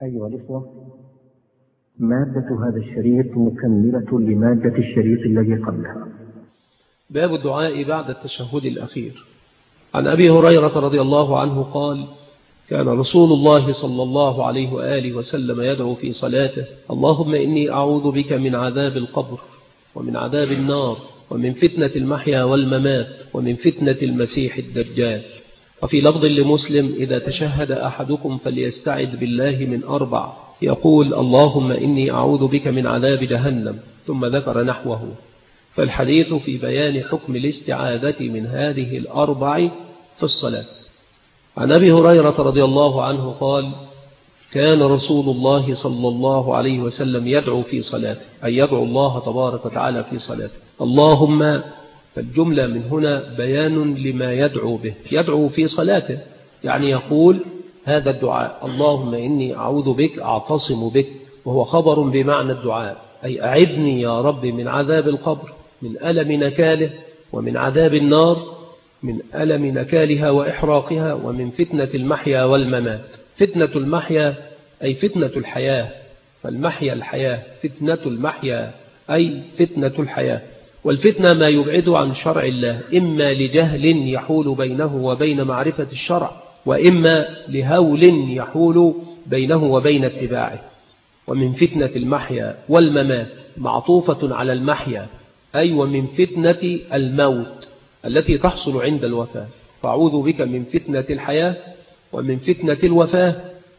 أيها الإخوة، مادة هذا الشريط مكملة لمادة الشريط الذي قبلها. باب الدعاء بعد التشهد الأخير. عن أبي هريرة رضي الله عنه قال: كان رسول الله صلى الله عليه وآله وسلم يدعو في صلاته: اللهم إني أعوذ بك من عذاب القبر ومن عذاب النار ومن فتنة المحيا والممات ومن فتنة المسيح الدجال. وفي لفظ لمسلم: إذا تشهد أحدكم فليستعذ بالله من 4، يقول: اللهم إني أعوذ بك من عذاب جهنم، ثم ذكر نحوه. فالحديث في بيان حكم الاستعاذة من هذه 4 في الصلاة. عن أبي هريرة رضي الله عنه قال: كان رسول الله صلى الله عليه وسلم يدعو في صلاته، أي يدعو الله تبارك وتعالى في صلاته. اللهم، فالجملة من هنا بيان لما يدعو به. يدعو في صلاته يعني يقول هذا الدعاء: اللهم إني أعوذ بك، أعتصم بك، وهو خبر بمعنى الدعاء، أي أعذني يا رب من عذاب القبر، من ألم نكاله، ومن عذاب النار، من ألم نكالها وإحراقها، ومن فتنة المحيا والممات. فتنة المحيا أي فتنة الحياة، فالمحيا الحياة، فتنة المحيا أي فتنة الحياة. والفتنة ما يبعد عن شرع الله، إما لجهل يحول بينه وبين معرفة الشرع، وإما لهول يحول بينه وبين اتباعه. ومن فتنة المحيا والممات معطوفة على المحيا، أي ومن فتنة الموت التي تحصل عند الوفاة. فأعوذ بك من فتنة الحياة ومن فتنة الوفاة،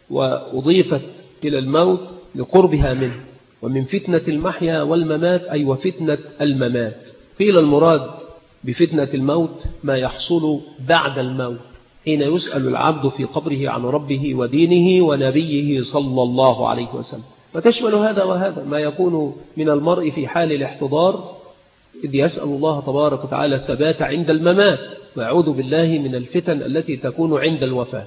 وأضيفت إلى الموت لقربها منه. ومن فتنة المحيا والممات أي وفتنة الممات. قيل المراد بفتنة الموت ما يحصل بعد الموت، حين يسأل العبد في قبره عن ربه ودينه ونبيه صلى الله عليه وسلم. وتشمل هذا وهذا، ما يكون من المرء في حال الاحتضار إذ يسأل الله تبارك وتعالى الثبات عند الممات، ويعوذ بالله من الفتن التي تكون عند الوفاة،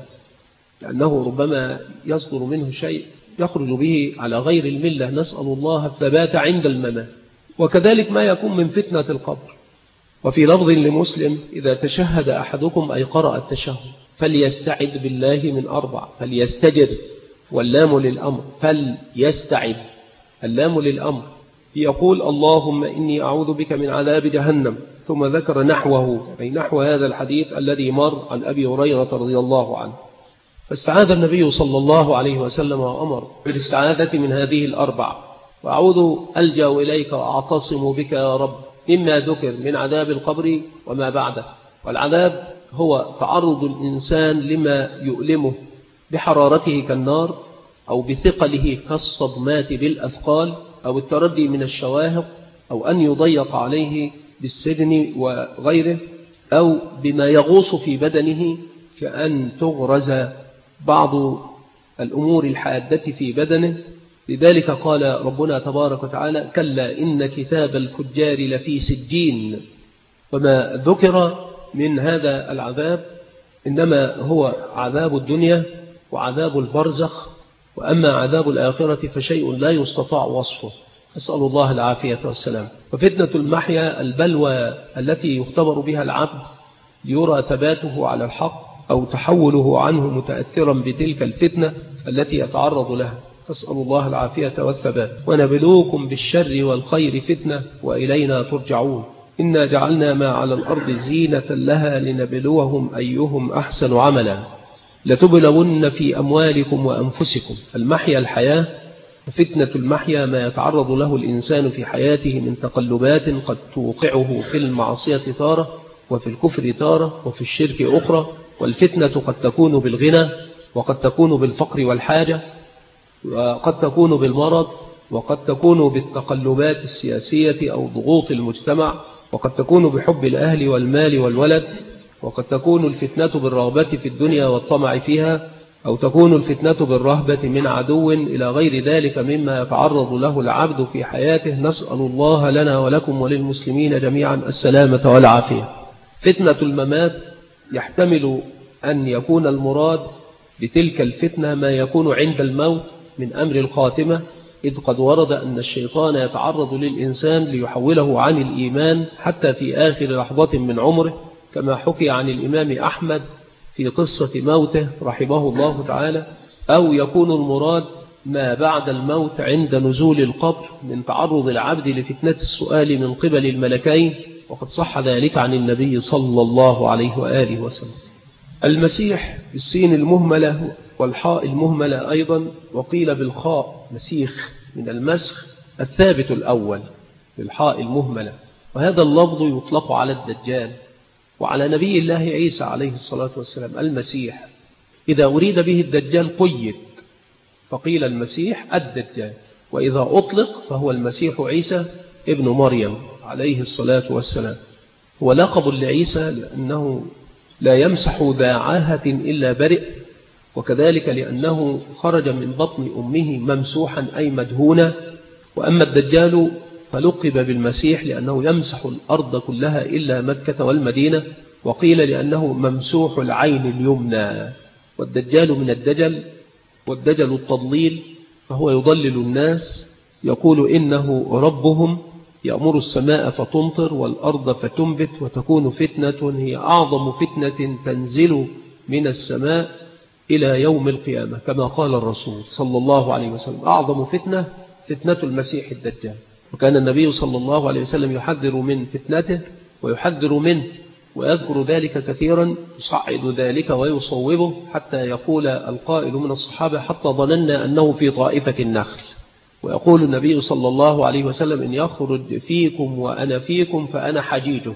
لأنه ربما يصدر منه شيء يخرج به على غير الملة، نسأل الله الثبات عند الممات. وكذلك ما يكون من فتنة القبر. وفي لفظ لمسلم: إذا تشهد أحدكم أي قرأ التشهد فليستعذ بالله من 4، فليستجر، واللام للأمر، فليستعذ، اللام للأمر، يقول: اللهم إني أعوذ بك من عذاب جهنم، ثم ذكر نحوه، أي نحو هذا الحديث الذي مر عن أبي هريرة رضي الله عنه. فاستعاذ النبي صلى الله عليه وسلم وأمر بالاستعاذة من هذه 4. وأعوذ ألجأ إليك وأعتصم بك يا رب مما ذكر من عذاب القبر وما بعده. والعذاب هو تعرض الإنسان لما يؤلمه بحرارته كالنار، أو بثقله كالصدمات بالأثقال، أو التردي من الشواهق، أو أن يضيق عليه بالسجن وغيره، أو بما يغوص في بدنه كأن تغرز بعض الأمور الحادة في بدنه. لذلك قال ربنا تبارك وتعالى: كلا إن كتاب الفجار لفي سجين. وما ذكر من هذا العذاب إنما هو عذاب الدنيا وعذاب البرزخ، وأما عذاب الآخرة فشيء لا يستطاع وصفه، أسأل الله العافية والسلام. وفتنة المحيا البلوى التي يختبر بها العبد ليرى ثباته على الحق أو تحوله عنه متأثرا بتلك الفتنة التي يتعرض لها، تسأل الله العافية والثبات. ونبلوكم بالشر والخير فتنة وإلينا ترجعون. إنا جعلنا ما على الأرض زينة لها لنبلوهم أيهم أحسن عملا. لتبلون في أموالكم وأنفسكم. المحيا الحياة، وفتنة المحيا ما يتعرض له الإنسان في حياته من تقلبات قد توقعه في المعصية تارة، وفي الكفر تارة، وفي الشرك أخرى. والفتنة قد تكون بالغنى، وقد تكون بالفقر والحاجة، وقد تكون بالمرض، وقد تكون بالتقلبات السياسية أو ضغوط المجتمع، وقد تكون بحب الأهل والمال والولد، وقد تكون الفتنة بالرغبة في الدنيا والطمع فيها، أو تكون الفتنة بالرهبة من عدو، إلى غير ذلك مما يتعرض له العبد في حياته. نسأل الله لنا ولكم وللمسلمين جميعا السلامة والعافية. فتنة الممات يحتمل أن يكون المراد بتلك الفتنة ما يكون عند الموت من أمر الخاتمة، إذ قد ورد أن الشيطان يتعرض للإنسان ليحوله عن الإيمان حتى في آخر لحظة من عمره، كما حكي عن الإمام أحمد في قصة موته رحمه الله تعالى. أو يكون المراد ما بعد الموت عند نزول القبر من تعرض العبد لفتنة السؤال من قبل الملكين، وقد صح ذلك عن النبي صلى الله عليه وآله وسلم. المسيح بالسين المهملة والحاء المهملة أيضا، وقيل بالخاء مسيخ من المسخ الثابت الأول بالحاء المهملة، وهذا اللفظ يطلق على الدجال وعلى نبي الله عيسى عليه الصلاة والسلام المسيح. إذا أريد به الدجال قيد فقيل المسيح الدجال، وإذا أطلق فهو المسيح عيسى ابن مريم عليه الصلاة والسلام. هو لقب لعيسى لأنه لا يمسح ذا عاهة إلا برئ، وكذلك لأنه خرج من بطن أمه ممسوحا أي مدهونا. وأما الدجال فلقب بالمسيح لأنه يمسح الأرض كلها إلا مكة والمدينة، وقيل لأنه ممسوح العين اليمنى. والدجال من الدجل، والدجل التضليل، فهو يضلل الناس، يقول إنه ربهم، يأمر السماء فتمطر والأرض فتنبت وتكون فتنة هي أعظم فتنة تنزل من السماء إلى يوم القيامة، كما قال الرسول صلى الله عليه وسلم أعظم فتنة فتنة المسيح الدجال. وكان النبي صلى الله عليه وسلم يحذر من فتنته ويحذر منه ويذكر ذلك كثيرا، يصعد ذلك ويصوبه، حتى يقول القائل من الصحابة حتى ظننا أنه في طائفة النخل. ويقول النبي صلى الله عليه وسلم إن يخرج فيكم وأنا فيكم فأنا حجيجه،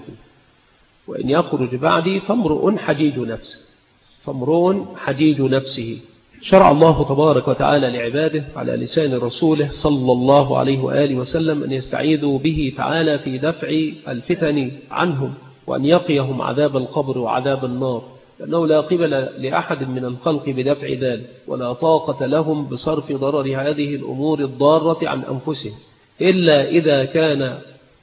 وإن يخرج بعدي فامرؤ حجيج نفسه، فامرؤ حجيج نفسه. شرع الله تبارك وتعالى لعباده على لسان رسوله صلى الله عليه وآله وسلم أن يستعيذوا به تعالى في دفع الفتن عنهم، وأن يقيهم عذاب القبر وعذاب النار، لأنه لا قبل لأحد من الخلق بدفع ذلك، ولا طاقة لهم بصرف ضرر هذه الأمور الضارة عن أنفسهم، إلا إذا كان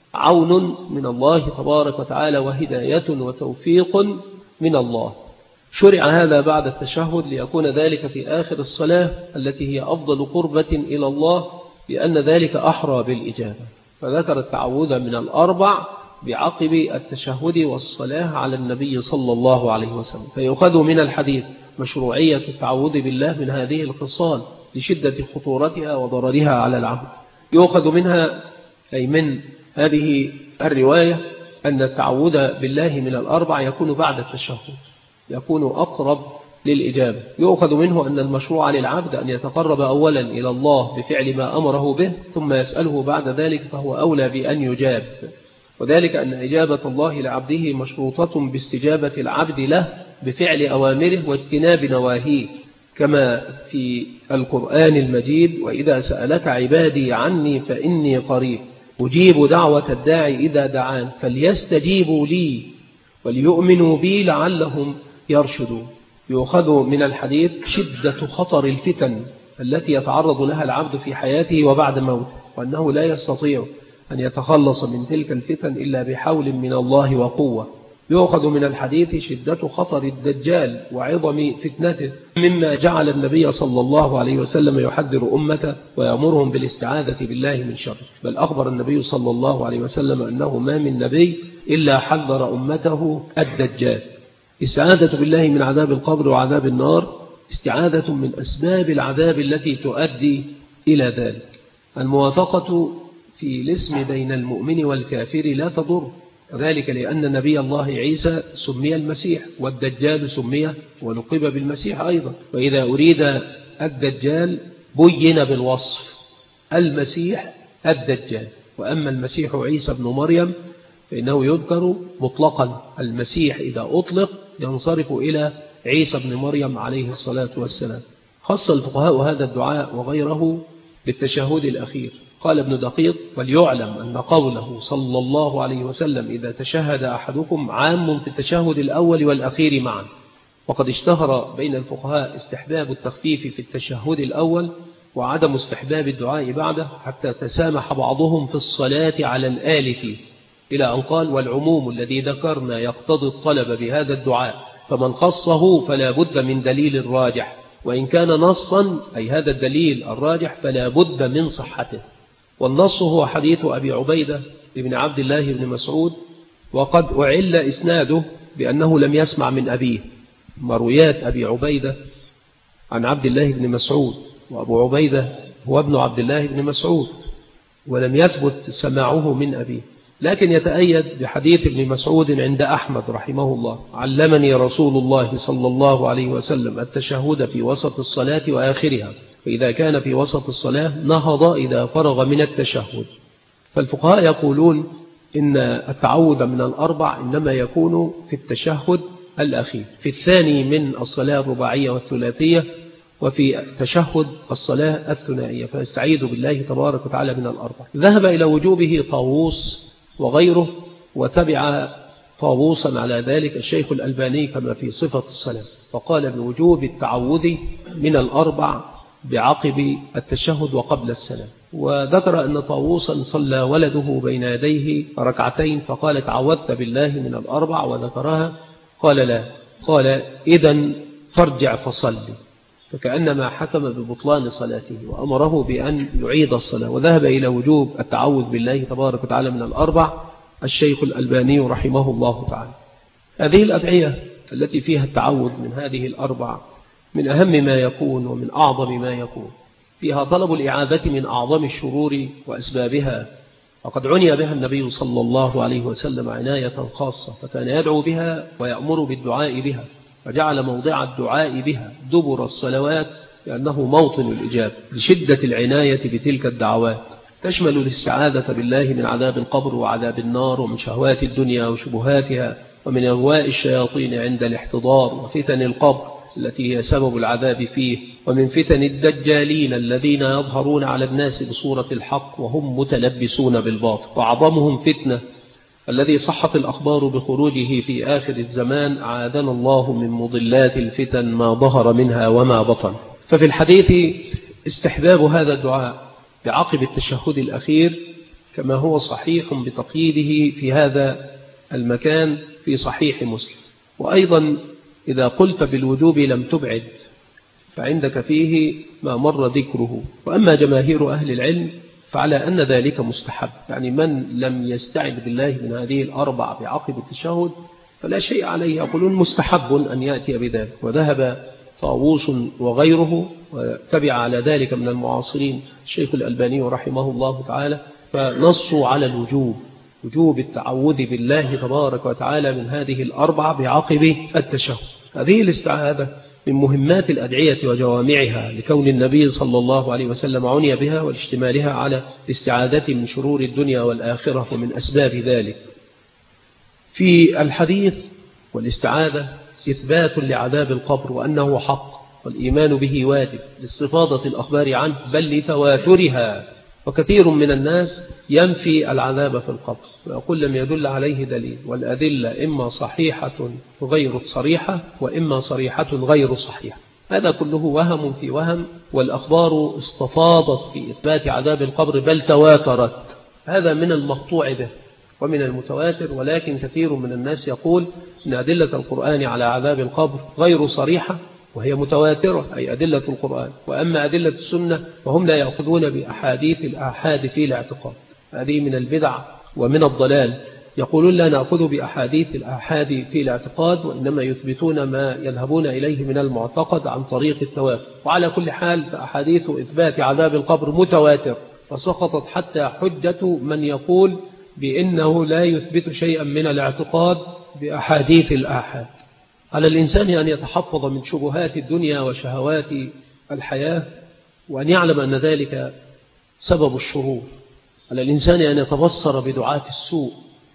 عون من الله تبارك وتعالى وهداية وتوفيق من الله. شرع هذا بعد التشهد ليكون ذلك في آخر الصلاة التي هي أفضل قربة إلى الله، لأن ذلك أحرى بالإجابة. فذكر التعوذ من الأربع بعقب التشهد والصلاة على النبي صلى الله عليه وسلم. فيؤخذ من الحديث مشروعية التعوذ بالله من هذه الخصال لشدة خطورتها وضررها على العبد. يؤخذ منها أي من هذه الرواية أن التعوذ بالله من الأربع يكون بعد التشهد، يكون أقرب للإجابة. يؤخذ منه أن المشروع للعبد أن يتقرب أولا إلى الله بفعل ما أمره به، ثم يسأله بعد ذلك، فهو أولى بأن يجاب. وذلك أن إجابة الله لعبده مشروطة باستجابة العبد له بفعل أوامره واجتناب نواهيه، كما في القرآن المجيد وإذا سألك عبادي عني فإني قريب أجيب دعوة الداعي إذا دعان فليستجيبوا لي وليؤمنوا بي لعلهم يرشدون. يؤخذ من الحديث شدة خطر الفتن التي يتعرض لها العبد في حياته وبعد موته، وأنه لا يستطيع أن يتخلص من تلك الفتن إلا بحول من الله وقوة. يؤخذ من الحديث شدة خطر الدجال وعظم فتنته، مما جعل النبي صلى الله عليه وسلم يحذر أمته ويأمرهم بالاستعاذة بالله من شره. بل أخبر النبي صلى الله عليه وسلم أنه ما من نبي إلا حذر أمته الدجال. استعاذة بالله من عذاب القبر وعذاب النار استعاذة من أسباب العذاب التي تؤدي إلى ذلك. الموافقة في الاسم بين المؤمن والكافر لا تضر، ذلك لأن نبي الله عيسى سمي المسيح، والدجال سمي ولقب بالمسيح أيضا. وإذا أريد الدجال بين بالوصف المسيح الدجال. وأما المسيح عيسى بن مريم فإنه يذكر مطلقا، المسيح إذا أطلق ينصرف إلى عيسى بن مريم عليه الصلاة والسلام. خص الفقهاء هذا الدعاء وغيره بالتشهد الأخير. قال ابن دقيق: وليعلم أن قوله صلى الله عليه وسلم إذا تشهد أحدكم عام في التشهد الأول والأخير معا. وقد اشتهر بين الفقهاء استحباب التخفيف في التشهد الأول وعدم استحباب الدعاء بعده، حتى تسامح بعضهم في الصلاة على الآلف، إلى أن قال: والعموم الذي ذكرنا يقتضي الطلب بهذا الدعاء، فمن خصه فلا بد من دليل راجح، وإن كان نصا أي هذا الدليل الراجح فلا بد من صحته. والنص هو حديث أبي عبيدة بن عبد الله بن مسعود، وقد أعل إسناده بأنه لم يسمع من أبيه. مرويات أبي عبيدة عن عبد الله بن مسعود وأبو عبيدة هو ابن عبد الله بن مسعود، ولم يثبت سماعه من أبيه، لكن يتأيد بحديث ابن مسعود عند أحمد رحمه الله: علمني رسول الله صلى الله عليه وسلم التشهد في وسط الصلاة وآخرها، فإذا كان في وسط الصلاة نهض إذا فرغ من التشهد. فالفقهاء يقولون إن التعوذ من الأربع إنما يكون في التشهد الأخير، في الثاني من الصلاة الرباعية والثلاثية، وفي تشهد الصلاة الثنائية، فاستعيذ بالله تبارك وتعالى من الأربع. ذهب إلى وجوبه طاووس وغيره، وتبع طاووسا على ذلك الشيخ الألباني كما في صفة الصلاة، فقال بوجوب التعوذ من الأربع بعقب التشهد وقبل السلام. وذكر أن طاووسا صلى ولده بين يديه ركعتين فقال: تعوذت بالله من الأربع، وذكرها. قال: لا. قال: إذن فارجع فصلي، فكأنما حكم ببطلان صلاته وأمره بأن يعيد الصلاة. وذهب إلى وجوب التعوذ بالله تبارك وتعالى من الأربع الشيخ الألباني رحمه الله تعالى. هذه الأدعية التي فيها التعوذ من هذه الأربع من أهم ما يكون ومن أعظم ما يكون، فيها طلب الإعاذة من أعظم الشرور وأسبابها، وقد عني بها النبي صلى الله عليه وسلم عناية خاصة، فكان يدعو بها ويأمر بالدعاء بها، فجعل موضع الدعاء بها دبر الصلوات لأنه موطن الإجابة، لشدة العناية بتلك الدعوات. تشمل الاستعاذة بالله من عذاب القبر وعذاب النار، ومن شهوات الدنيا وشبهاتها، ومن أغواء الشياطين عند الاحتضار، وفتن القبر التي هي سبب العذاب فيه، ومن فتن الدجالين الذين يظهرون على الناس بصورة الحق وهم متلبسون بالباطل. وأعظمهم فتنة الذي صحت الأخبار بخروجه في آخر الزمان، أعاذنا الله من مضلات الفتن ما ظهر منها وما بطن. ففي الحديث استحباب هذا الدعاء بعقب التشهد الأخير، كما هو صحيح بتقييده في هذا المكان في صحيح مسلم. وأيضا إذا قلت بالوجوب لم تبعد، فعندك فيه ما مر ذكره. وأما جماهير أهل العلم فعلى أن ذلك مستحب، يعني من لم يستعذ بالله من هذه الأربع بعقب التشهد فلا شيء عليه، يقولون مستحب أن يأتي بذلك. وذهب طاووس وغيره وتبع على ذلك من المعاصرين الشيخ الألباني رحمه الله تعالى، فنصوا على وجوب التعوذ بالله تبارك وتعالى من هذه الأربع بعقب التشهد. هذه الاستعاذة من مهمات الأدعية وجوامعها، لكون النبي صلى الله عليه وسلم عني بها والاشتمالها على الاستعاذة من شرور الدنيا والآخرة ومن أسباب ذلك. في الحديث والاستعاذة إثبات لعذاب القبر وأنه حق، والإيمان به واجب لاستفاضة الأخبار عنه بل لتواترها. وكثير من الناس ينفي العذاب في القبر ويقول لم يدل عليه دليل، والأدلة إما صحيحة غير صريحة وإما صريحة غير صحيحة. هذا كله وهم في وهم، والأخبار استفاضت في إثبات عذاب القبر بل تواترت. هذا من المقطوع به ومن المتواتر، ولكن كثير من الناس يقول إن أدلة القرآن على عذاب القبر غير صريحة وهي متواترة، أي أدلة القرآن. وأما أدلة السنة فهم لا يأخذون بأحاديث الآحاد في الاعتقاد. هذه من البدع ومن الضلال، يقولون لا نأخذ بأحاديث الآحاد في الاعتقاد، وإنما يثبتون ما يذهبون إليه من المعتقد عن طريق التواتر. وعلى كل حال فأحاديث إثبات عذاب القبر متواتر، فسقطت حتى حجة من يقول بأنه لا يثبت شيئا من الاعتقاد بأحاديث الآحاد. على الإنسان أن يتحفظ من شبهات الدنيا وشهوات الحياة، وأن يعلم أن ذلك سبب الشرور. على الإنسان أن يتبصر بدعاة السوء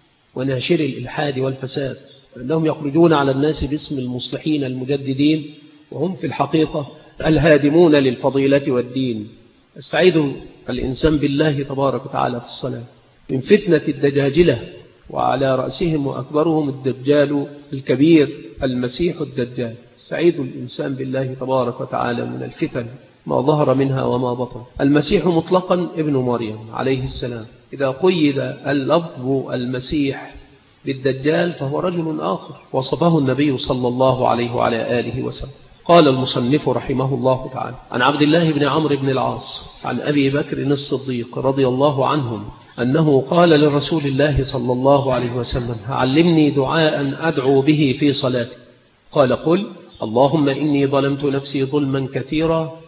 وناشر الإلحاد والفساد، فإنهم يخرجون على الناس باسم المصلحين المجددين، وهم في الحقيقة الهادمون للفضيلة والدين. استعيذ الإنسان بالله تبارك وتعالى في الصلاة من فتنة الدجاجلة، وعلى رأسهم وأكبرهم الدجال الكبير المسيح الدجال. استعيذ الإنسان بالله تبارك وتعالى من الفتن ما ظهر منها وما بطن. المسيح مطلقا ابن مريم عليه السلام، إذا قيد اللفظ المسيح بالدجال فهو رجل آخر وصفه النبي صلى الله عليه وعلى آله وسلم. قال المصنف رحمه الله تعالى عن عبد الله بن عمرو بن العاص عن أبي بكر الصديق رضي الله عنهم أنه قال لرسول الله صلى الله عليه وسلم علمني دعاء أدعو به في صلاتي. قال قل اللهم إني ظلمت نفسي ظلما كثيرا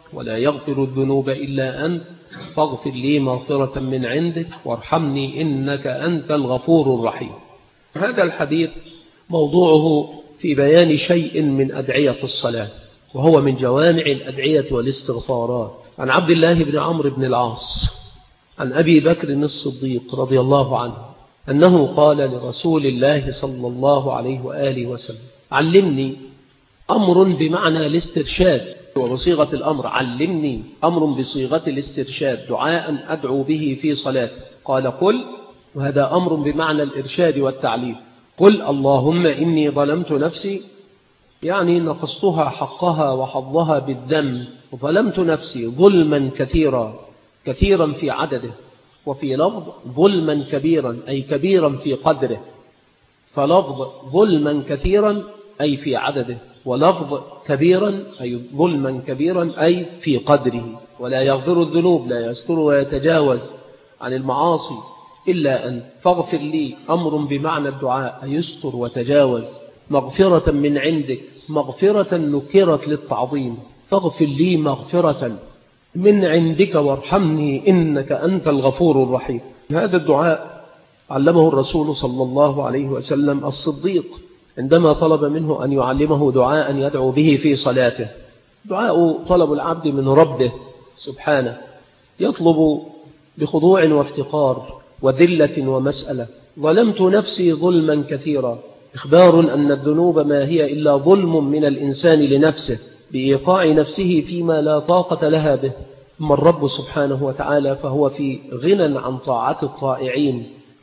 ولا يغفر الذنوب إلا أنت فاغفر لي مغفرة من عندك وارحمني إنك أنت الغفور الرحيم. هذا الحديث موضوعه في بيان شيء من أدعية الصلاة، وهو من جوامع الأدعية والاستغفارات. عن عبد الله بن عمرو بن العاص عن أبي بكر الصديق رضي الله عنه أنه قال لرسول الله صلى الله عليه وآله وسلم: علمني، أمر بمعنى الاسترشاد وبصيغة الأمر، علمني أمر بصيغة الاسترشاد، دعاء أدعو به في صلاتي. قال: قل، وهذا أمر بمعنى الإرشاد والتعليم، قل اللهم إني ظلمت نفسي، يعني نقصتها حقها وحظها بالذنب، وظلمت نفسي ظلما كثيرا في عدده، وفي لفظ ظلما كبيرا أي كبيرا في قدره، فلفظ ظلما كثيرا أي في عدده، ولفظ كبيرا أي ظلما كبيرا أي في قدره. ولا يغفر الذنوب، لا يستر ويتجاوز عن المعاصي إلا أن فاغفر لي، أمر بمعنى الدعاء يستر وتجاوز، مغفرة من عندك، مغفرة نكرت للتعظيم، فاغفر لي مغفرة من عندك وارحمني إنك أنت الغفور الرحيم. هذا الدعاء علمه الرسول صلى الله عليه وسلم الصديق عندما طلب منه أن يعلمه دعاء يدعو به في صلاته. دعاء طلب العبد من ربه سبحانه، يطلب بخضوع وافتقار وذلة ومسألة. ظلمت نفسي ظلما كثيرا، إخبار أن الذنوب ما هي إلا ظلم من الإنسان لنفسه بإيقاع نفسه فيما لا طاقة لها به. أما الرب سبحانه وتعالى فهو في غنى عن طاعة الطائعين،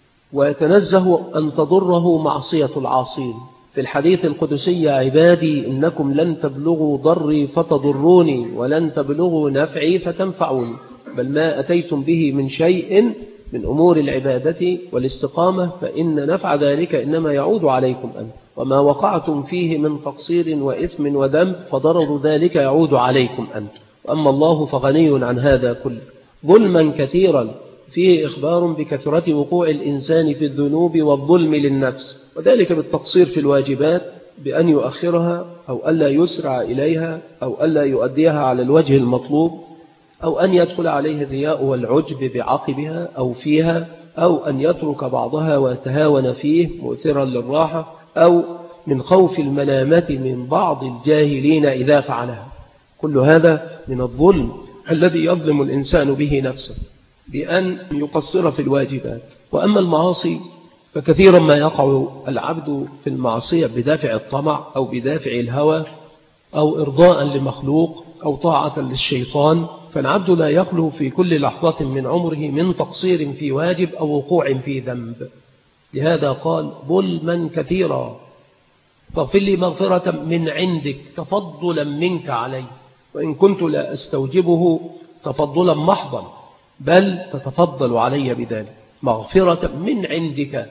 ويتنزه أن تضره معصية العاصين. في الحديث القدسي: يا عبادي إنكم لن تبلغوا ضري فتضروني ولن تبلغوا نفعي فتنفعوني، بل ما أتيتم به من شيء من أمور العبادة والاستقامة فإن نفع ذلك إنما يعود عليكم أنتم، وما وقعتم فيه من تقصير وإثم وذنب فضرر ذلك يعود عليكم أنتم، وأما الله فغني عن هذا كله. ظلما كثيرا فيه إخبار بكثرة وقوع الإنسان في الذنوب والظلم للنفس، وذلك بالتقصير في الواجبات بأن يؤخرها أو ألا يسرع إليها أو ألا يؤديها على الوجه المطلوب، أو أن يدخل عليه الرياء والعجب بعقبها أو فيها، أو أن يترك بعضها ويتهاون فيه مؤثرا للراحة، أو من خوف الملامة من بعض الجاهلين إذا فعلها. كل هذا من الظلم الذي يظلم الإنسان به نفسه بأن يقصر في الواجبات. وأما المعاصي فكثيرا ما يقع العبد في المعصية بدافع الطمع أو بدافع الهوى أو إرضاء لمخلوق أو طاعة للشيطان، فالعبد لا يخلو في كل لحظة من عمره من تقصير في واجب أو وقوع في ذنب. لهذا قال: ظلما كثيرا فاغفر لي مغفرة من عندك تفضلا منك علي، وإن كنت لا أستوجبه تفضلا محضا، بل تتفضل علي بذلك، مغفرة من عندك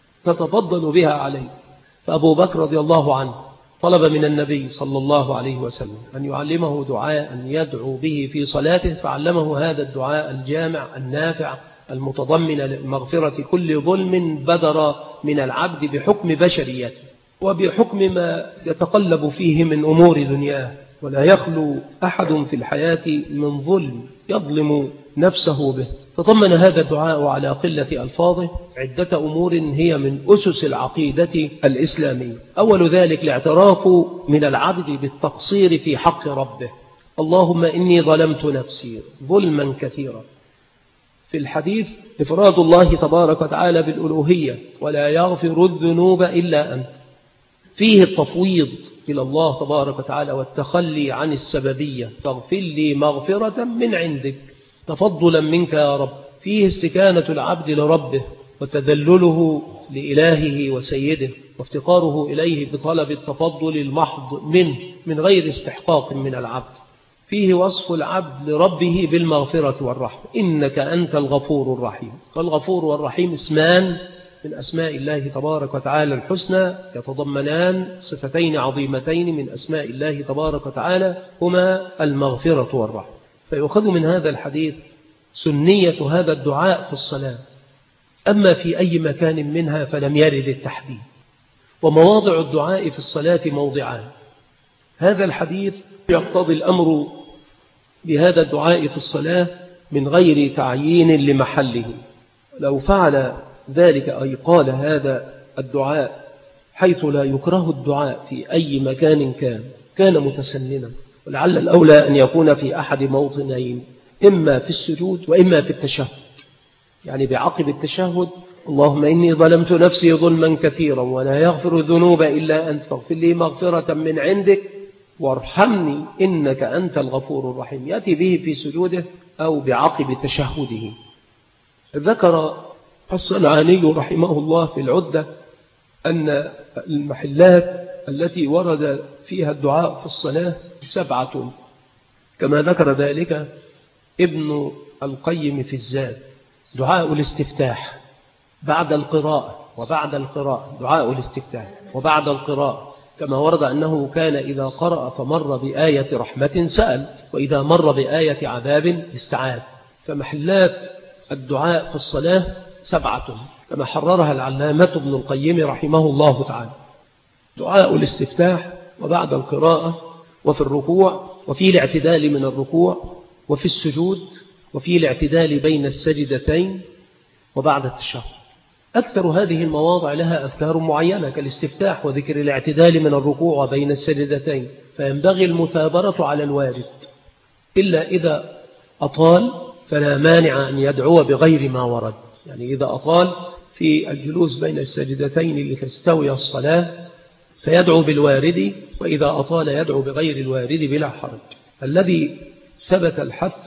تتفضل بها علي. فأبو بكر رضي الله عنه طلب من النبي صلى الله عليه وسلم أن يعلمه دعاء يدعو به في صلاته، فعلمه هذا الدعاء الجامع النافع المتضمن لمغفرة كل ظلم بدر من العبد بحكم بشريته وبحكم ما يتقلب فيه من أمور دنياه. ولا يخلو أحد في الحياة من ظلم يظلم نفسه به. تضمن هذا الدعاء على قلة ألفاظه عدة أمور هي من أسس العقيدة الإسلامية. أول ذلك الاعتراف من العبد بالتقصير في حق ربه: اللهم إني ظلمت نفسي ظلما كثيرا. في الحديث إفراد الله تبارك وتعالى بالألوهية: ولا يغفر الذنوب إلا أنت. فيه التفويض إلى الله تبارك وتعالى والتخلي عن السببية: فاغفر لي مغفرة من عندك تفضلا منك يا رب. فيه استكانة العبد لربه وتذلله لإلهه وسيده وافتقاره إليه بطلب التفضل المحض منه من غير استحقاق من العبد. فيه وصف العبد لربه بالمغفرة والرحمة: إنك أنت الغفور الرحيم. فالغفور والرحيم اسمان من أسماء الله تبارك وتعالى الحسنى، يتضمنان صفتين عظيمتين من أسماء الله تبارك وتعالى هما المغفرة والرحمة. فيؤخذ من هذا الحديث سنية هذا الدعاء في الصلاة. أما في أي مكان منها فلم يرد التحديد. ومواضع الدعاء في الصلاة موضعان. هذا الحديث يقتضي الأمر بهذا الدعاء في الصلاة من غير تعيين لمحله. لو فعل ذلك أي قال هذا الدعاء حيث لا يكره الدعاء في أي مكان كان متسننا، ولعل الأولى أن يكون في أحد موطنين، إما في السجود وإما في التشهد. يعني بعقب التشهد: اللهم إني ظلمت نفسي ظلما كثيرا ولا يغفر الذنوب إلا أنت فاغفر لي مغفرة من عندك وارحمني إنك أنت الغفور الرحيم، يأتي به في سجوده أو بعقب تشهده. ذكر الصنعاني رحمه الله في العدة أن المحلات التي ورد فيها الدعاء في الصلاة 7، كما ذكر ذلك ابن القيم في الزاد: دعاء الاستفتاح بعد القراءة وبعد القراءة، دعاء الاستفتاح وبعد القراءة، كما ورد أنه كان إذا قرأ فمر بآية رحمة سأل، وإذا مر بآية عذاب استعاذ. فمحلات الدعاء في الصلاة 7 كما حررها العلامة ابن القيم رحمه الله تعالى: دعاء الاستفتاح وبعد القراءة وفي الركوع وفي الاعتدال من الركوع وفي السجود وفي الاعتدال بين السجدتين وبعد التشهد. أكثر هذه المواضع لها أذكار معينة كالاستفتاح وذكر الاعتدال من الركوع وبين السجدتين، فينبغي المثابرة على الوارد، إلا إذا أطال فلا مانع أن يدعو بغير ما ورد. يعني إذا أطال في الجلوس بين السجدتين لتستوي الصلاة فيدعو بالوارد، وإذا أطال يدعو بغير الوارد بلا حرج. الذي ثبت الحث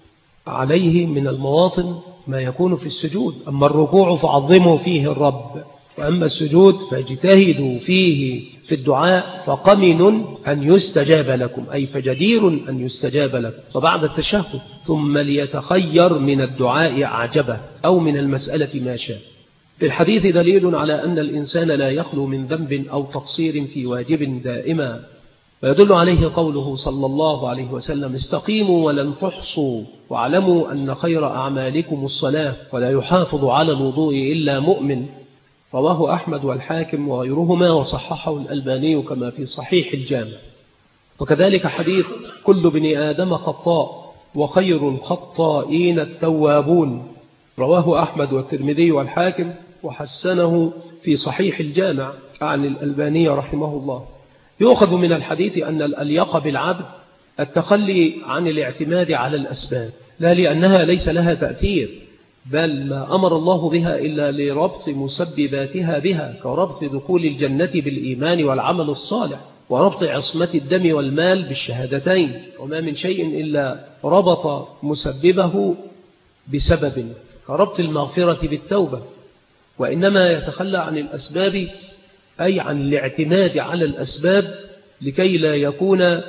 عليه من المواطن ما يكون في السجود: أما الركوع فعظموا فيه الرب، وأما السجود فاجتهدوا فيه في الدعاء فقمن أن يستجاب لكم، أي فجدير أن يستجاب لكم. وبعد التشهد: ثم ليتخير من الدعاء أعجبه، أو من المسألة ما شاء. في الحديث دليل على أن الإنسان لا يخلو من ذنب أو تقصير في واجب دائما، ويدل عليه قوله صلى الله عليه وسلم: استقيموا ولن تحصوا واعلموا أن خير أعمالكم الصلاة ولا يحافظ على الوضوء إلا مؤمن. رواه أحمد والحاكم وغيرهما وصححه الألباني كما في صحيح الجامع. وكذلك حديث: كل ابن آدم خطاء وخير الخطائين التوابون، رواه أحمد والترمذي والحاكم وحسنه في صحيح الجامع عن الألباني رحمه الله. يؤخذ من الحديث أن الأليق بالعبد التخلي عن الاعتماد على الأسباب، لا لأنها ليس لها تأثير، بل ما أمر الله بها إلا لربط مسبباتها بها، كربط دخول الجنة بالإيمان والعمل الصالح، وربط عصمة الدم والمال بالشهادتين. وما من شيء إلا ربط مسببه بسبب، كربط المغفرة بالتوبة. وإنما يتخلى عن الأسباب أي عن الاعتماد على الأسباب لكي لا يكون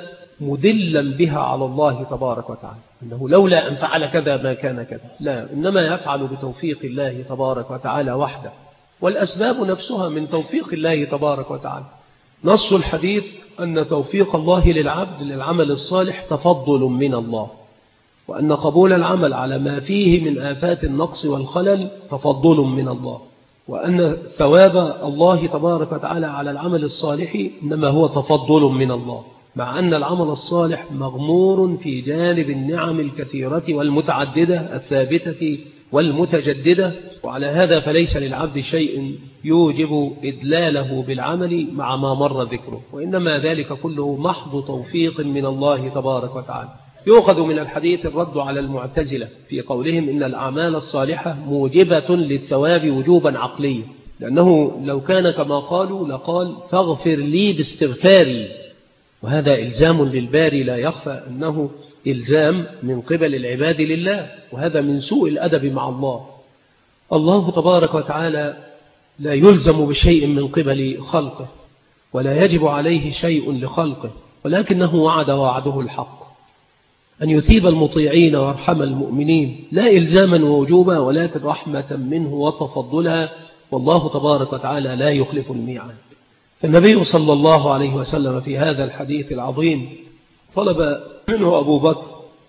مدلا بها على الله تبارك وتعالى، أنه لولا أن فعل كذا ما كان كذا، لا، إنما يفعل بتوفيق الله تبارك وتعالى وحده، والأسباب نفسها من توفيق الله تبارك وتعالى. نص الحديث أن توفيق الله للعبد للعمل الصالح تفضل من الله، وأن قبول العمل على ما فيه من آفات النقص والخلل تفضل من الله، وأن ثواب الله تبارك وتعالى على العمل الصالح إنما هو تفضل من الله، مع أن العمل الصالح مغمور في جانب النعم الكثيرة والمتعددة الثابتة والمتجددة. وعلى هذا فليس للعبد شيء يوجب إدلاله بالعمل مع ما مر ذكره، وإنما ذلك كله محض توفيق من الله تبارك وتعالى. يؤخذ من الحديث الرد على المعتزلة في قولهم إن الأعمال الصالحة موجبة للثواب وجوبا عقليا، لأنه لو كان كما قالوا لقال فاغفر لي باستغفاري، وهذا إلزام للباري لا يخفى أنه إلزام من قبل العباد لله، وهذا من سوء الأدب مع الله. الله تبارك وتعالى لا يلزم بشيء من قبل خلقه، ولا يجب عليه شيء لخلقه، ولكنه وعد وعده الحق أن يثيب المطيعين ويرحم المؤمنين، لا إلزاما ووجوبا ولكن رحمة منه وتفضلا، والله تبارك وتعالى لا يخلف الميعاد. النبي صلى الله عليه وسلم في هذا الحديث العظيم طلب منه أبو بكر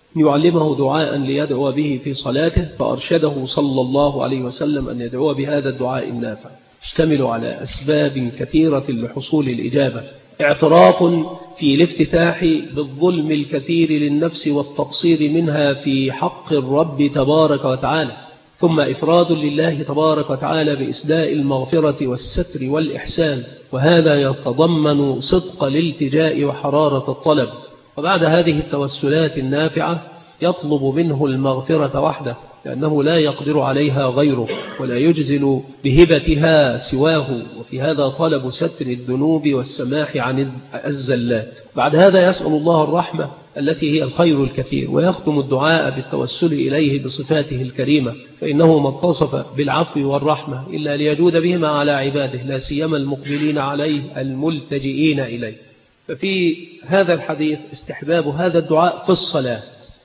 يعلمه دعاء ليدعو به في صلاته، فأرشده صلى الله عليه وسلم أن يدعو بهذا الدعاء النافع، يشتمل على أسباب كثيرة لحصول الإجابة، اعتراف في الافتتاح بالظلم الكثير للنفس والتقصير منها في حق الرب تبارك وتعالى، ثم إفراد لله تبارك وتعالى بإسداء المغفرة والستر والإحسان، وهذا يتضمن صدق الالتجاء وحرارة الطلب. وبعد هذه التوسلات النافعة يطلب منه المغفرة وحده، لأنه لا يقدر عليها غيره ولا يجزل بهبتها سواه، وفي هذا طلب ستر الذنوب والسماح عن الزلات. بعد هذا يسأل الله الرحمة التي هي الخير الكثير، ويختم الدعاء بالتوسل إليه بصفاته الكريمة، فإنه ما اتصف بالعفو والرحمة إلا ليجود بهما على عباده، لا سيما المقبلين عليه الملتجئين إليه. ففي هذا الحديث استحباب هذا الدعاء في الصلاة،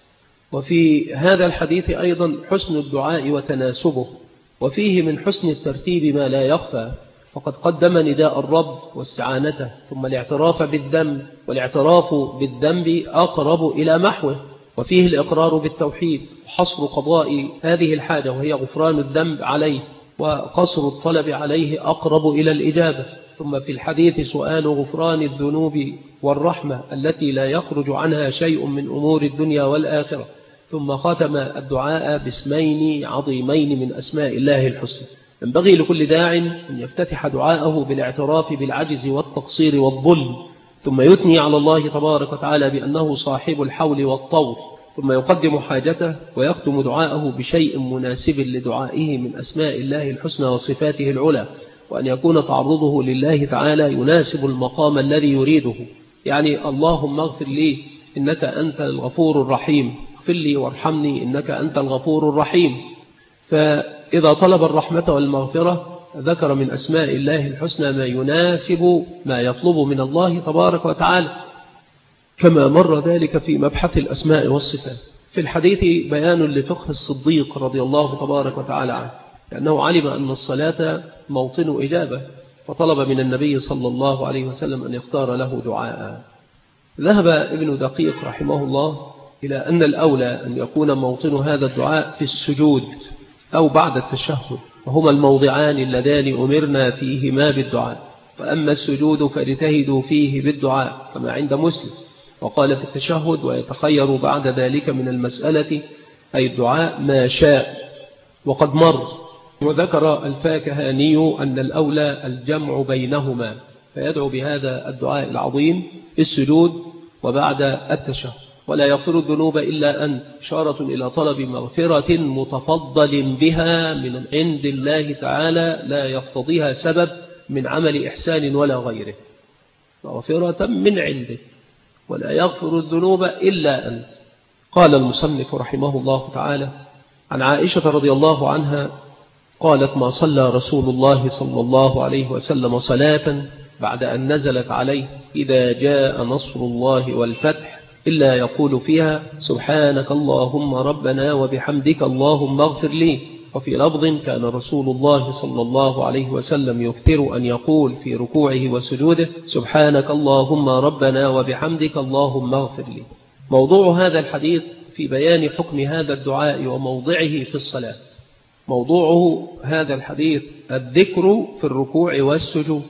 وفي هذا الحديث أيضا حسن الدعاء وتناسبه، وفيه من حسن الترتيب ما لا يخفى، فقد قدم نداء الرب واستعانته ثم الاعتراف بالذنب، والاعتراف بالذنب أقرب إلى محوه، وفيه الإقرار بالتوحيد وحصر قضاء هذه الحاجة وهي غفران الذنب عليه، وقصر الطلب عليه أقرب إلى الإجابة. ثم في الحديث سؤال غفران الذنوب والرحمة التي لا يخرج عنها شيء من أمور الدنيا والآخرة. ثم ختم الدعاء باسمين عظيمين من أسماء الله الحسنى. ينبغي لكل داع أن يفتتح دعاءه بالاعتراف بالعجز والتقصير والظلم، ثم يثني على الله تبارك وتعالى بأنه صاحب الحول والطول، ثم يقدم حاجته ويختم دعاءه بشيء مناسب لدعائه من أسماء الله الحسنى وصفاته العلى، وأن يكون تعرضه لله تعالى يناسب المقام الذي يريده، يعني اللهم اغفر لي إنك أنت الغفور الرحيم، اغفر لي وارحمني إنك أنت الغفور الرحيم. فإذا طلب الرحمة والمغفرة ذكر من أسماء الله الحسنى ما يناسب ما يطلب من الله تبارك وتعالى، كما مر ذلك في مبحث الأسماء والصفات. في الحديث بيان لفقه الصديق رضي الله تبارك وتعالى عنه، لأنه علم أن الصلاة موطن إجابة، فطلب من النبي صلى الله عليه وسلم أن يختار له دعاء. ذهب ابن دقيق رحمه الله إلى أن الأولى أن يكون موطن هذا الدعاء في السجود أو بعد التشهد، وهما الموضعان اللذان أمرنا فيهما بالدعاء، وأما السجود فاجتهدوا فيه بالدعاء كما عند مسلم. وقال في التشهد ويتخير بعد ذلك من المسألة أي الدعاء ما شاء، وقد مر. وذكر الفاكهاني أن الأولى الجمع بينهما، فيدعو بهذا الدعاء العظيم في السجود وبعد التشهد. ولا يغفر الذنوب إلا أنت، إشارة إلى طلب مغفرة متفضل بها من عند الله تعالى لا يقتضيها سبب من عمل إحسان ولا غيره، مغفرة من عنده، ولا يغفر الذنوب إلا أنت. قال المصنف رحمه الله تعالى عن عائشة رضي الله عنها قالت: ما صلى رسول الله صلى الله عليه وسلم صلاة بعد أن نزلت عليه إذا جاء نصر الله والفتح إلا يقول فيها سبحانك اللهم ربنا وبحمدك اللهم اغفر لي. وفي لفظ كان رسول الله صلى الله عليه وسلم يكثر أن يقول في ركوعه وسجوده سبحانك اللهم ربنا وبحمدك اللهم اغفر لي. موضوع هذا الحديث في بيان حكم هذا الدعاء وموضعه في الصلاة. موضوعه هذا الحديث الذكر في الركوع والسجود.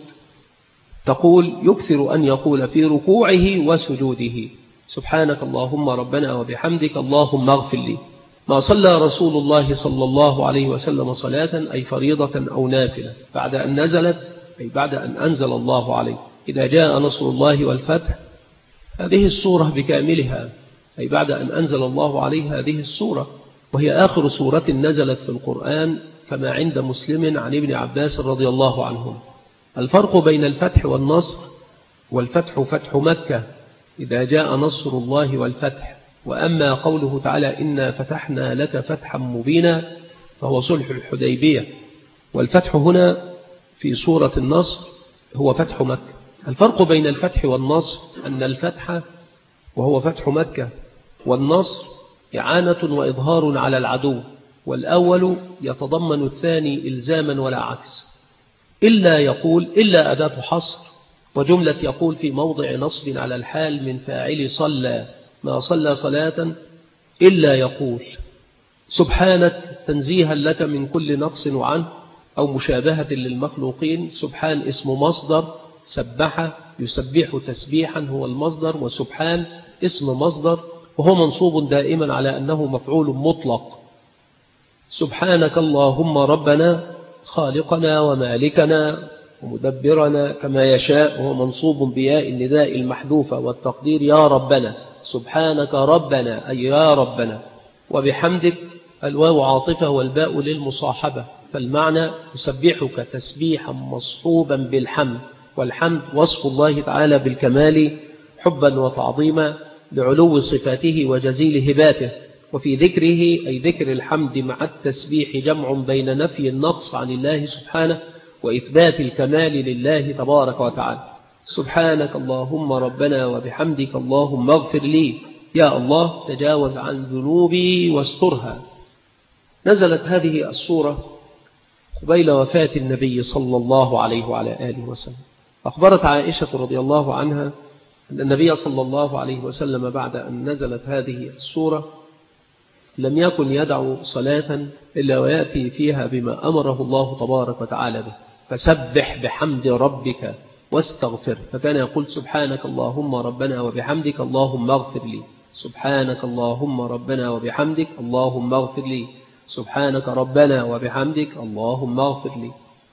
تقول يكثر أن يقول في ركوعه وسجوده سبحانك اللهم ربنا وبحمدك اللهم اغفر لي. ما صلى رسول الله صلى الله عليه وسلم صلاة أي فريضة أو نافلة بعد أن نزلت، أي بعد أن أنزل الله عليه إذا جاء نصر الله والفتح، هذه السورة بكاملها، أي بعد أن أنزل الله عليه هذه السورة، وهي آخر سورة نزلت في القرآن كما عند مسلم عن ابن عباس رضي الله عنهم. الفرق بين الفتح والنصر: والفتح فتح مكة إذا جاء نصر الله والفتح، وأما قوله تعالى إنا فتحنا لك فتحا مبينا فهو صلح الحديبية، والفتح هنا في سورة النصر هو فتح مكة. الفرق بين الفتح والنصر أن الفتح وهو فتح مكة والنصر إعانة وإظهار على العدو، والأول يتضمن الثاني إلزاما ولا عكس. إلا يقول إلا أداة حصر، وجملة يقول في موضع نصب على الحال من فاعل صلى، ما صلى صلاة إلا يقول. سبحانك تنزيها لك من كل نقص وعنه أو مشابهة للمخلوقين. سبحان اسم مصدر سبح يسبح تسبيحا هو المصدر، وسبحان اسم مصدر، وهو منصوب دائما على أنه مفعول مطلق. سبحانك اللهم ربنا خالقنا ومالكنا ومدبرنا كما يشاء، وهو منصوب بياء النداء المحذوفة والتقدير يا ربنا. سبحانك ربنا أي يا ربنا. وبحمدك الواو عاطفة والباء للمصاحبة، فالمعنى يسبحك تسبيحا مصحوبا بالحمد، والحمد وصف الله تعالى بالكمال حبا وتعظيما لعلو صفاته وجزيل هباته. وفي ذكره أي ذكر الحمد مع التسبيح جمع بين نفي النقص عن الله سبحانه وإثبات الكمال لله تبارك وتعالى. سبحانك اللهم ربنا وبحمدك اللهم اغفر لي، يا الله تجاوز عن ذنوبي واسترها. نزلت هذه السورة قبيل وفاة النبي صلى الله عليه وعلى آله وسلم. أخبرت عائشة رضي الله عنها أن النبي صلى الله عليه وسلم بعد أن نزلت هذه السورة لم يكن يدعو صلاة إلا ويأتي فيها بما أمره الله تبارك وتعالى به، فسبح بحمد ربك واستغفر. فكان يقول سبحانك اللهم ربنا وبحمدك اللهم اغفر لي، سبحانك اللهم ربنا وبحمدك اللهم اغفر لي، سبحانك ربنا وبحمدك اللهم اغفر لي.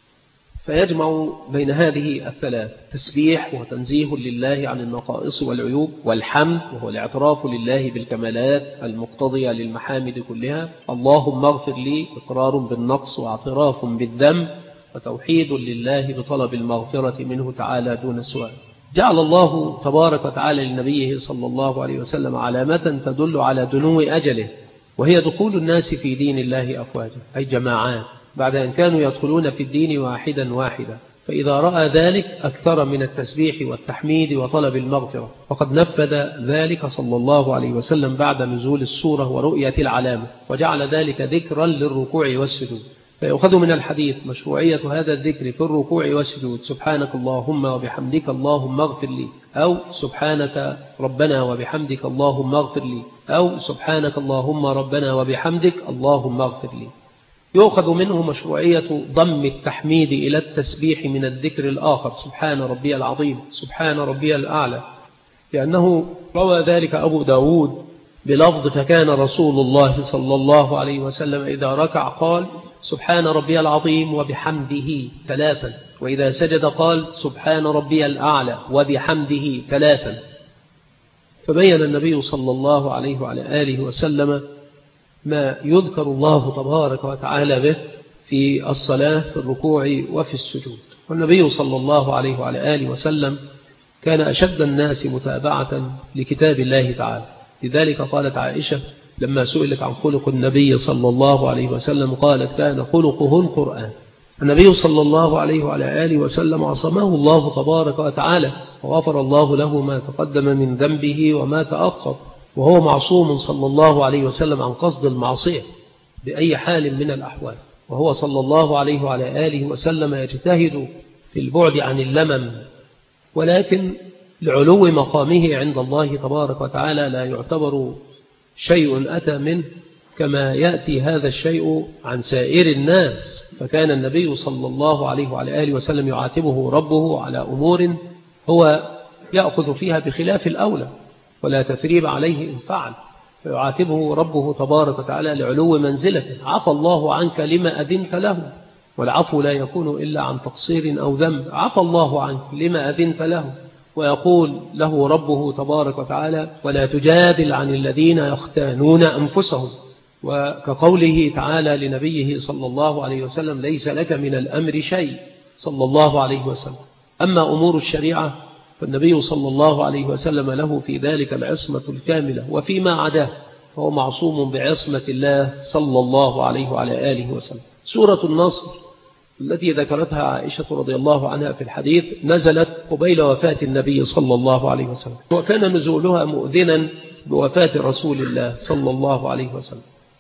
فيجمع بين هذه الثلاث: تسبيح وتنزيه لله عن النقائص والعيوب، والحمد وهو الاعتراف لله بالكمالات المقتضية للمحامد كلها، اللهم اغفر لي إقرار بالنقص واعتراف بالذنب، وتوحيد لله بطلب المغفرة منه تعالى دون سؤال. جعل الله تبارك وتعالى لنبيه صلى الله عليه وسلم علامة تدل على دنو أجله، وهي دخول الناس في دين الله أفواجا، أي جماعات، بعد أن كانوا يدخلون في الدين واحدا واحدا. فإذا رأى ذلك أكثر من التسبيح والتحميد وطلب المغفرة، وقد نفذ ذلك صلى الله عليه وسلم بعد نزول السورة ورؤية العلامة، وجعل ذلك ذكرا للركوع والسجود. فيأخذ من الحديث مشروعية هذا الذكر في الركوع والسجود: سبحانك اللهم وبحمدك اللهم اغفر لي، أو سبحانك ربنا وبحمدك اللهم اغفر لي، أو سبحانك اللهم ربنا وبحمدك اللهم اغفر لي. يؤخذ منه مشروعية ضم التحميد إلى التسبيح من الذكر الآخر: سبحان ربي العظيم، سبحان ربي الأعلى، لأنه روى ذلك أبو داود بلفظ: فكان رسول الله صلى الله عليه وسلم إذا ركع قال سبحان ربي العظيم وبحمده 3، وإذا سجد قال سبحان ربي الأعلى وبحمده 3. فبين النبي صلى الله عليه وعلى آله وسلم ما يذكر الله تبارك وتعالى به في الصلاة في الركوع وفي السجود. والنبي صلى الله عليه وعلى آله وسلم كان أشد الناس متابعة لكتاب الله تعالى، لذلك قالت عائشة لما سئلت عن خلق النبي صلى الله عليه وسلم قالت: كان خلقه القرآن. النبي صلى الله عليه وعلى آله وسلم عصمه الله تبارك وتعالى، وغفر الله له ما تقدم من ذنبه وما تأخر، وهو معصوم صلى الله عليه وسلم عن قصد المعصية بأي حال من الأحوال، وهو صلى الله عليه وعلى آله وسلم يجتهد في البعد عن اللمم، ولكن لعلو مقامه عند الله تبارك وتعالى لا يعتبر شيء أتى منه كما يأتي هذا الشيء عن سائر الناس. فكان النبي صلى الله عليه وعلى آله وسلم يعاتبه ربه على أمور هو يأخذ فيها بخلاف الأولى، ولا تثريب عليه إن فعل، فيعاتبه ربه تبارك وتعالى لعلو منزلته: عفى الله عنك لما أذنت له، والعفو لا يكون إلا عن تقصير أو ذنب، عفى الله عنك لما أذنت له. ويقول له ربه تبارك وتعالى: ولا تجادل عن الذين يختانون أنفسهم. وكقوله تعالى لنبيه صلى الله عليه وسلم: ليس لك من الأمر شيء صلى الله عليه وسلم. أما أمور الشريعة فالنبي صلى الله عليه وسلم له في ذلك العصمة الكاملة، وفيما عداه فهو معصوم بعصمة الله صلى الله عليه وعلى آله وسلم. سورة النصر التي ذكرتها عائشة رضي الله عنها في الحديث نزلت قبيل وفاة النبي صلى الله عليه وسلم، وكان نزولها مؤذنا بوفاة رسول الله صلى الله عليه وسلم.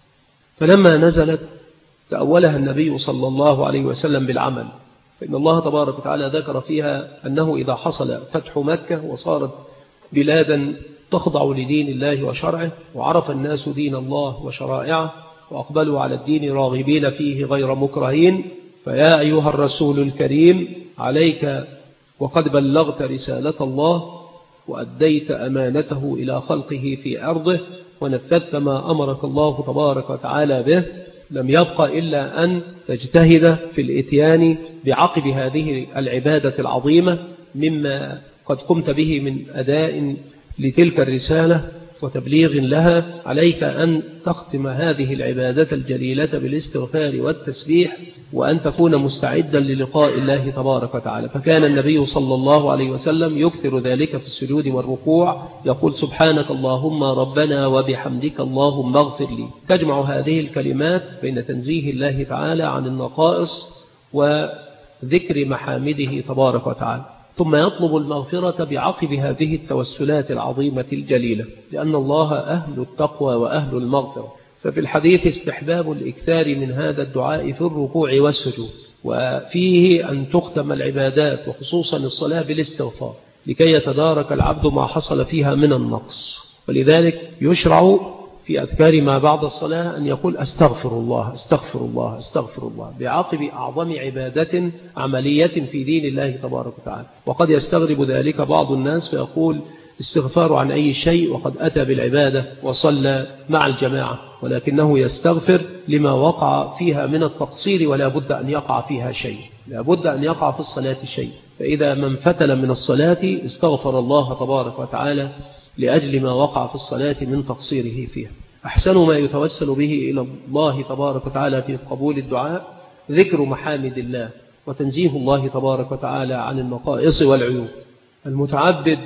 فلما نزلت تأولها النبي صلى الله عليه وسلم بالعمل، فإن الله تبارك وتعالى ذكر فيها أنه إذا حصل فتح مكة وصارت بلادا تخضع لدين الله وشرعه، وعرف الناس دين الله وشرائعه، وأقبلوا على الدين راغبين فيه غير مكرهين، فيا أيها الرسول الكريم عليك وقد بلغت رسالة الله وأديت أمانته إلى خلقه في أرضه ونفذت ما أمرك الله تبارك وتعالى به، لم يبق إلا أن تجتهد في الإتيان بعقب هذه العبادة العظيمة مما قد قمت به من أداء لتلك الرسالة وتبليغ لها. عليك أن تختم هذه العبادة الجليلة بالاستغفار والتسبيح، وأن تكون مستعدا للقاء الله تبارك وتعالى. فكان النبي صلى الله عليه وسلم يكثر ذلك في السجود والركوع، يقول سبحانك اللهم ربنا وبحمدك اللهم اغفر لي. تجمع هذه الكلمات بين تنزيه الله تعالى عن النقائص وذكر محامده تبارك وتعالى، ثم يطلب المغفرة بعقب هذه التوسلات العظيمة الجليلة، لأن الله أهل التقوى وأهل المغفرة. ففي الحديث استحباب الإكثار من هذا الدعاء في الركوع والسجود، وفيه أن تختم العبادات وخصوصا الصلاة بالاستغفار لكي يتدارك العبد ما حصل فيها من النقص. ولذلك يشرع في أذكار ما بعد الصلاة أن يقول أستغفر الله أستغفر الله أستغفر الله بعقب أعظم عبادة عملية في دين الله تبارك وتعالى. وقد يستغرب ذلك بعض الناس فيقول استغفار عن أي شيء وقد أتى بالعبادة وصلى مع الجماعة، ولكنه يستغفر لما وقع فيها من التقصير، ولا بد أن يقع فيها شيء، لا بد أن يقع في الصلاة شيء. فإذا من فتل من الصلاة استغفر الله تبارك وتعالى لأجل ما وقع في الصلاة من تقصيره فيها. أحسن ما يتوسل به إلى الله تبارك وتعالى في قبول الدعاء ذكر محامد الله وتنزيه الله تبارك وتعالى عن النقائص والعيوب. المتعبد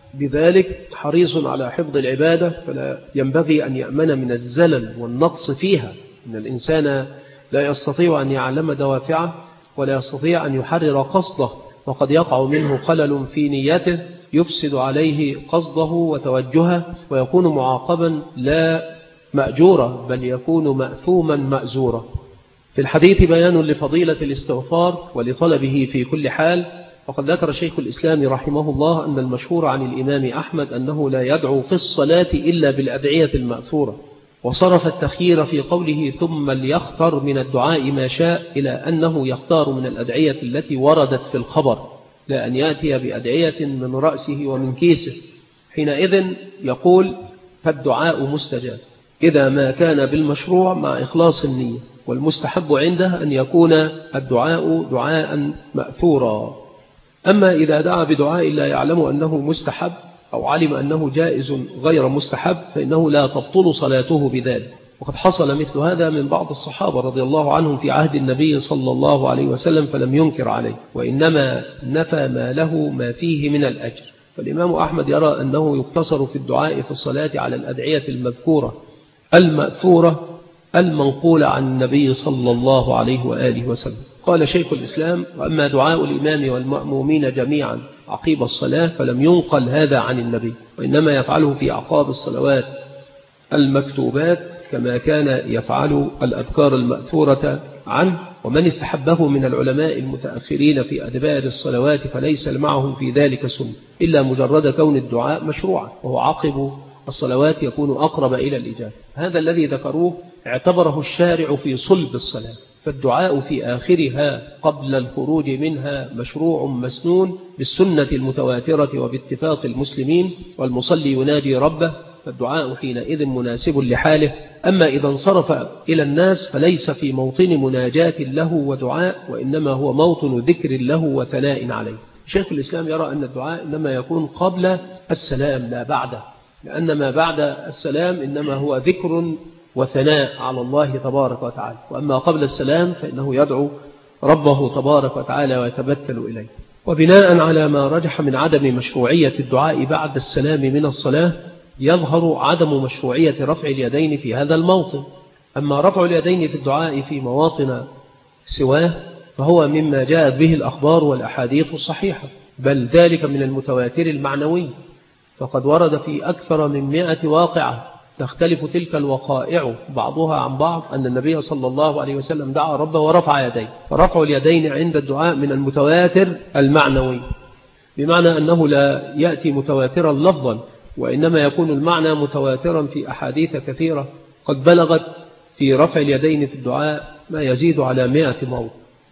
بذلك حريص على حفظ العبادة، فلا ينبغي أن يأمن من الزلل والنقص فيها. إن الإنسان لا يستطيع أن يعلم دوافعه ولا يستطيع أن يحرر قصده، وقد يقع منه خلل في نيته يفسد عليه قصده وتوجهه، ويكون معاقبا لا مأجورا بل يكون مأثوما مأزورا. في الحديث بيان لفضيلة الاستغفار ولطلبه في كل حال. وقد ذكر شيخ الإسلام رحمه الله أن المشهور عن الإمام أحمد أنه لا يدعو في الصلاة إلا بالأدعية المأثورة، وصرف التخيير في قوله ثم ليختار من الدعاء ما شاء إلى أنه يختار من الأدعية التي وردت في الخبر، لا أن يأتي بأدعية من رأسه ومن كيسه. حينئذ يقول فالدعاء مستجاب إذا ما كان بالمشروع مع إخلاص النية، والمستحب عنده أن يكون الدعاء دعاء مأثورا. أما إذا دعا بدعاء لا يعلم أنه مستحب أو علم أنه جائز غير مستحب فإنه لا تبطل صلاته بذلك. وقد حصل مثل هذا من بعض الصحابة رضي الله عنهم في عهد النبي صلى الله عليه وسلم فلم ينكر عليه، وإنما نفى ما له ما فيه من الأجر. فالإمام أحمد يرى أنه يقتصر في الدعاء في الصلاة على الأدعية المذكورة المأثورة المنقولة عن النبي صلى الله عليه وآله وسلم. قال شيخ الإسلام وأما دعاء الإمام والمأمومين جميعا عقيب الصلاة فلم ينقل هذا عن النبي، وإنما يفعله في أعقاب الصلوات المكتوبات كما كان يفعل الأذكار المأثورة عنه. ومن استحبه من العلماء المتأخرين في أدبار الصلوات فليس معهم في ذلك سنة إلا مجرد كون الدعاء مشروعا، وهو عقب الصلوات يكون أقرب إلى الإجابة. هذا الذي ذكروه اعتبره الشارع في صلب الصلاة، فالدعاء في آخرها قبل الخروج منها مشروع مسنون بالسنة المتواترة وباتفاق المسلمين، والمصلي يناجي ربه، فالدعاء حينئذ مناسب لحاله. أما إذا انصرف إلى الناس فليس في موطن مناجاة له ودعاء، وإنما هو موطن ذكر له وثناء عليه. شيخ الإسلام يرى أن الدعاء إنما يكون قبل السلام لا بعده، لأن ما بعد السلام إنما هو ذكر وثناء على الله تبارك وتعالى، وأما قبل السلام فإنه يدعو ربه تبارك وتعالى ويتبتل إليه. وبناء على ما رجح من عدم مشروعية الدعاء بعد السلام من الصلاة يظهر عدم مشروعية رفع اليدين في هذا الموطن. أما رفع اليدين في الدعاء في مواطن سواه فهو مما جاءت به الأخبار والأحاديث الصحيحة، بل ذلك من المتواتر المعنوي، فقد ورد في أكثر من 100 واقعة تختلف تلك الوقائع بعضها عن بعض أن النبي صلى الله عليه وسلم دعا ربه ورفع يديه. فرفع اليدين عند الدعاء من المتواتر المعنوي، بمعنى أنه لا يأتي متواترا لفظا، وإنما يكون المعنى متواترا في أحاديث كثيرة قد بلغت في رفع اليدين في الدعاء ما يزيد على 100 موضع.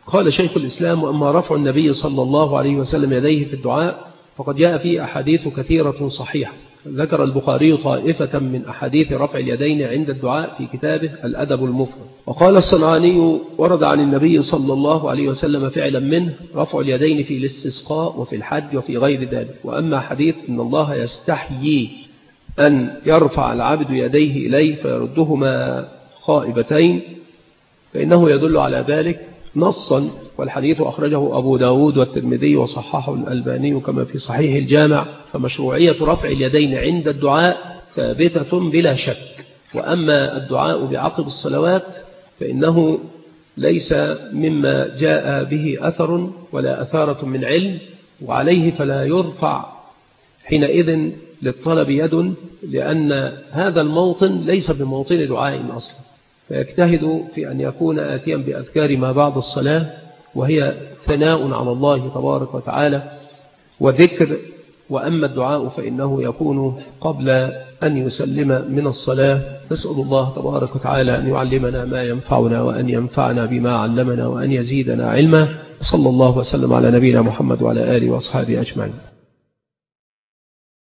قال شيخ الإسلام: وأما رفع النبي صلى الله عليه وسلم يديه في الدعاء فقد جاء فيه أحاديث كثيرة صحيحة. ذكر البخاري طائفة من أحاديث رفع اليدين عند الدعاء في كتابه الأدب المفرد. وقال الصنعاني: ورد عن النبي صلى الله عليه وسلم فعلا منه رفع اليدين في الاستسقاء وفي الحج وفي غير ذلك. وأما حديث إن الله يستحيي أن يرفع العبد يديه إليه فيردهما خائبتين فإنه يدل على ذلك نصا، والحديث أخرجه أبو داود والترمذي وصححه الألباني كما في صحيح الجامع. فمشروعية رفع اليدين عند الدعاء ثابتة بلا شك. وأما الدعاء بعقب الصلوات فإنه ليس مما جاء به أثر ولا أثارة من علم، وعليه فلا يرفع حينئذ للطلب يد، لأن هذا الموطن ليس بموطن دعاء أصلا. فيجتهد في أن يكون آتيا بأذكار ما بعد الصلاة، وهي ثناء على الله تبارك وتعالى وذكر. وأما الدعاء فإنه يكون قبل أن يسلم من الصلاة. نسأل الله تبارك وتعالى أن يعلمنا ما ينفعنا وأن ينفعنا بما علمنا وأن يزيدنا علما. صلى الله وسلم على نبينا محمد وعلى آله وأصحابه أجمعين.